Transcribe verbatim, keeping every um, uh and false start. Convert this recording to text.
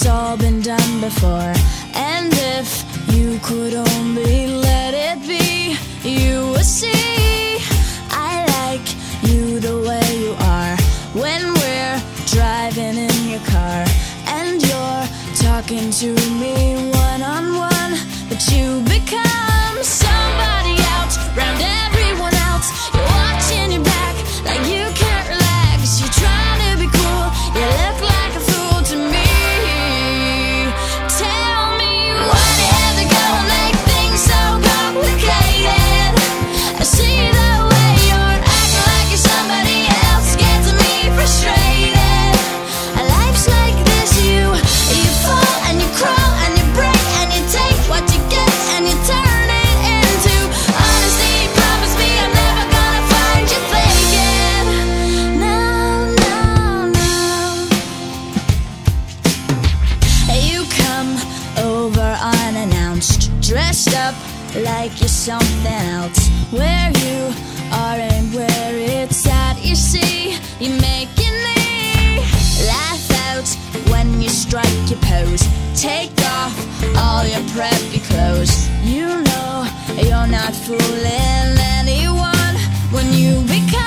it's all been done before. And if you could only let it be, you would see I like you the way you are. When we're driving in your car and you're talking to me one-on-one, but you become somebody else round everyone else. You're watching your back like you can't relax. You're trying to be cool, you look like a fool to me. Tell me, why do you have to go and make things so complicated? I see the way you're acting like you're somebody else, gets me frustrated. Life's like this, you you fall and you crawl and you break and you take what you get and you turn it into honesty. Promise me I'm never gonna find you faking. No, no, no. You come over unannounced, dressed up like you're something else. Where you are and where it's at, you see, you're making me laugh out when you strike your pose. Take off all your preppy clothes. You know you're not fooling anyone when you become